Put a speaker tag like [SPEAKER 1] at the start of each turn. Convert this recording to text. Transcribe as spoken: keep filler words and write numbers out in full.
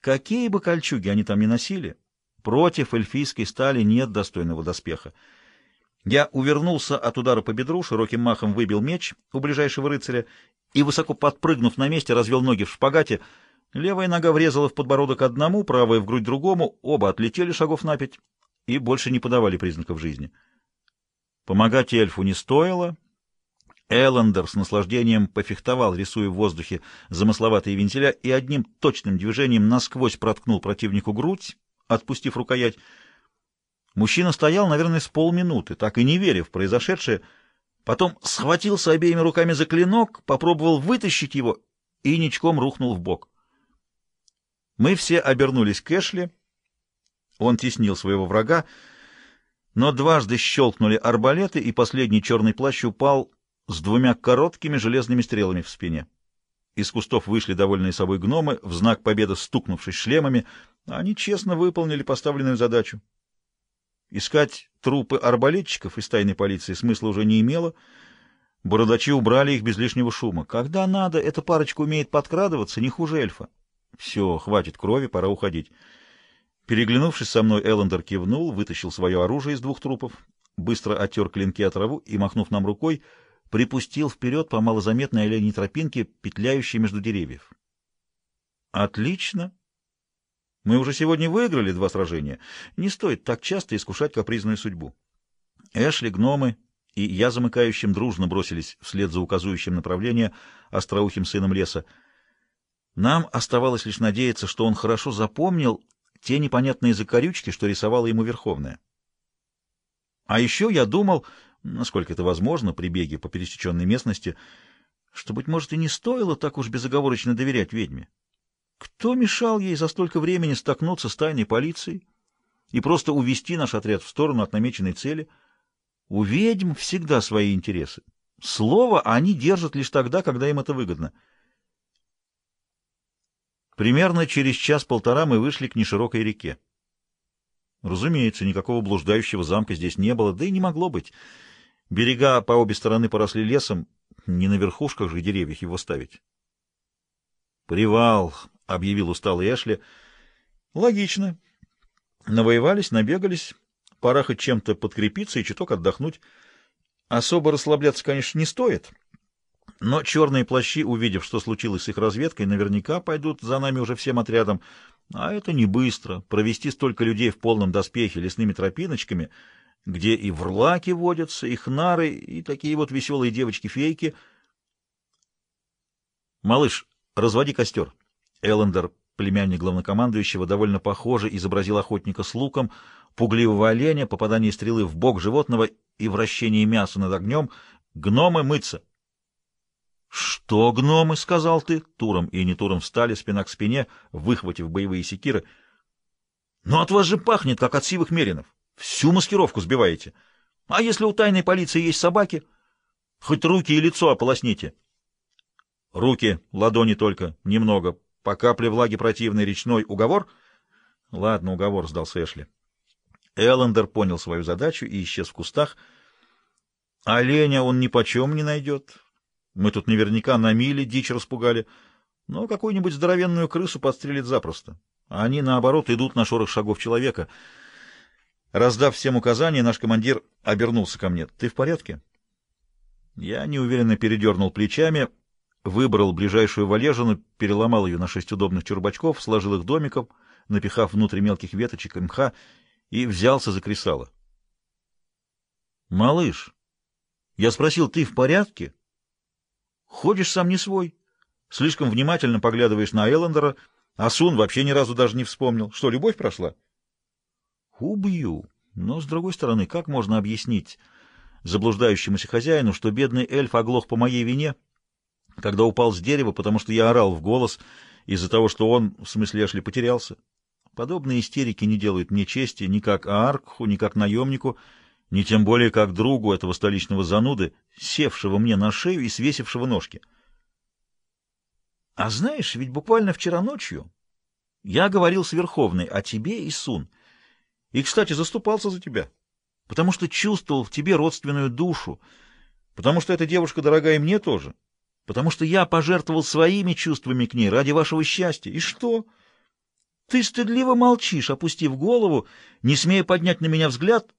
[SPEAKER 1] Какие бы кольчуги они там ни носили, против эльфийской стали нет достойного доспеха. Я увернулся от удара по бедру, широким махом выбил меч у ближайшего рыцаря и, высоко подпрыгнув на месте, развел ноги в шпагате. Левая нога врезала в подбородок одному, правая в грудь другому, оба отлетели шагов на пять и больше не подавали признаков жизни. Помогать эльфу не стоило. Эллендер с наслаждением пофехтовал, рисуя в воздухе замысловатые вентиля, и одним точным движением насквозь проткнул противнику грудь, отпустив рукоять. Мужчина стоял, наверное, с полминуты, так и не веря в произошедшее, потом схватился обеими руками за клинок, попробовал вытащить его и ничком рухнул в бок. Мы все обернулись к Эшли. Он теснил своего врага, но дважды щелкнули арбалеты, и последний черный плащ упал с двумя короткими железными стрелами в спине. Из кустов вышли довольные собой гномы, в знак победы стукнувшись шлемами. Они честно выполнили поставленную задачу. Искать трупы арбалетчиков из тайной полиции смысла уже не имело. Бородачи убрали их без лишнего шума. Когда надо, эта парочка умеет подкрадываться, не хуже эльфа. Все, хватит крови, пора уходить. Переглянувшись со мной, Эллендер кивнул, вытащил свое оружие из двух трупов, быстро оттер клинки от траву и, махнув нам рукой, припустил вперед по малозаметной оленьей тропинке, петляющей между деревьев. Отлично. Мы уже сегодня выиграли два сражения. Не стоит так часто искушать капризную судьбу. Эшли, гномы и я замыкающим дружно бросились вслед за указующим направление остроухим сыном леса. Нам оставалось лишь надеяться, что он хорошо запомнил те непонятные закорючки, что рисовала ему Верховная. А еще я думал, насколько это возможно, при беге по пересеченной местности, что, быть может, и не стоило так уж безоговорочно доверять ведьме. Кто мешал ей за столько времени столкнуться с тайной полицией и просто увести наш отряд в сторону от намеченной цели? У ведьм всегда свои интересы. Слово они держат лишь тогда, когда им это выгодно. Примерно через час-полтора мы вышли к неширокой реке. Разумеется, никакого блуждающего замка здесь не было, да и не могло быть. Берега по обе стороны поросли лесом, не на верхушках же деревьев его ставить. «Привал», — объявил усталый Эшли. «Логично. Навоевались, набегались. Пора хоть чем-то подкрепиться и чуток отдохнуть. Особо расслабляться, конечно, не стоит. Но черные плащи, увидев, что случилось с их разведкой, наверняка пойдут за нами уже всем отрядом. А это не быстро. Провести столько людей в полном доспехе лесными тропиночками, где и врлаки водятся, и хнары, и такие вот веселые девочки-фейки. «Малыш, разводи костер». Эллендер, племянник главнокомандующего, довольно похоже изобразил охотника с луком, пугливого оленя, попадание стрелы в бок животного и вращение мяса над огнем. «Гномы мыться». «Что, гномы?» — сказал ты. Туром и не Туром встали спина к спине, выхватив боевые секиры. «Но от вас же пахнет, как от сивых меринов. Всю маскировку сбиваете. А если у тайной полиции есть собаки? Хоть руки и лицо ополосните». «Руки, ладони только, немного. По капле влаги противной речной. Уговор?» «Ладно, уговор», — сдался Эшли. Эллендер понял свою задачу и исчез в кустах. «Оленя он нипочем не найдет. Мы тут наверняка на миле дичь распугали, но какую-нибудь здоровенную крысу подстрелит запросто. А они, наоборот, идут на шорох шагов человека». Раздав всем указания, наш командир обернулся ко мне. «Ты в порядке?» Я неуверенно передернул плечами, выбрал ближайшую валежину, переломал ее на шесть удобных чурбачков, сложил их домиком, напихав внутрь мелких веточек и мха, и взялся за кресало. «Малыш, я спросил, ты в порядке? Ходишь сам не свой. Слишком внимательно поглядываешь на Эллендера, а Сун вообще ни разу даже не вспомнил. Что, любовь прошла?» «Убью. Но, с другой стороны, как можно объяснить заблуждающемуся хозяину, что бедный эльф оглох по моей вине, когда упал с дерева, потому что я орал в голос из-за того, что он, в смысле Эшли, потерялся? Подобные истерики не делают мне чести ни как Ааркху, ни как наемнику, ни тем более как другу этого столичного зануды, севшего мне на шею и свесившего ножки. А знаешь, ведь буквально вчера ночью я говорил с Верховной о тебе и Сун, и, кстати, заступался за тебя, потому что чувствовал в тебе родственную душу, потому что эта девушка дорога и мне тоже, потому что я пожертвовал своими чувствами к ней ради вашего счастья. И что? Ты стыдливо молчишь, опустив голову, не смея поднять на меня взгляд,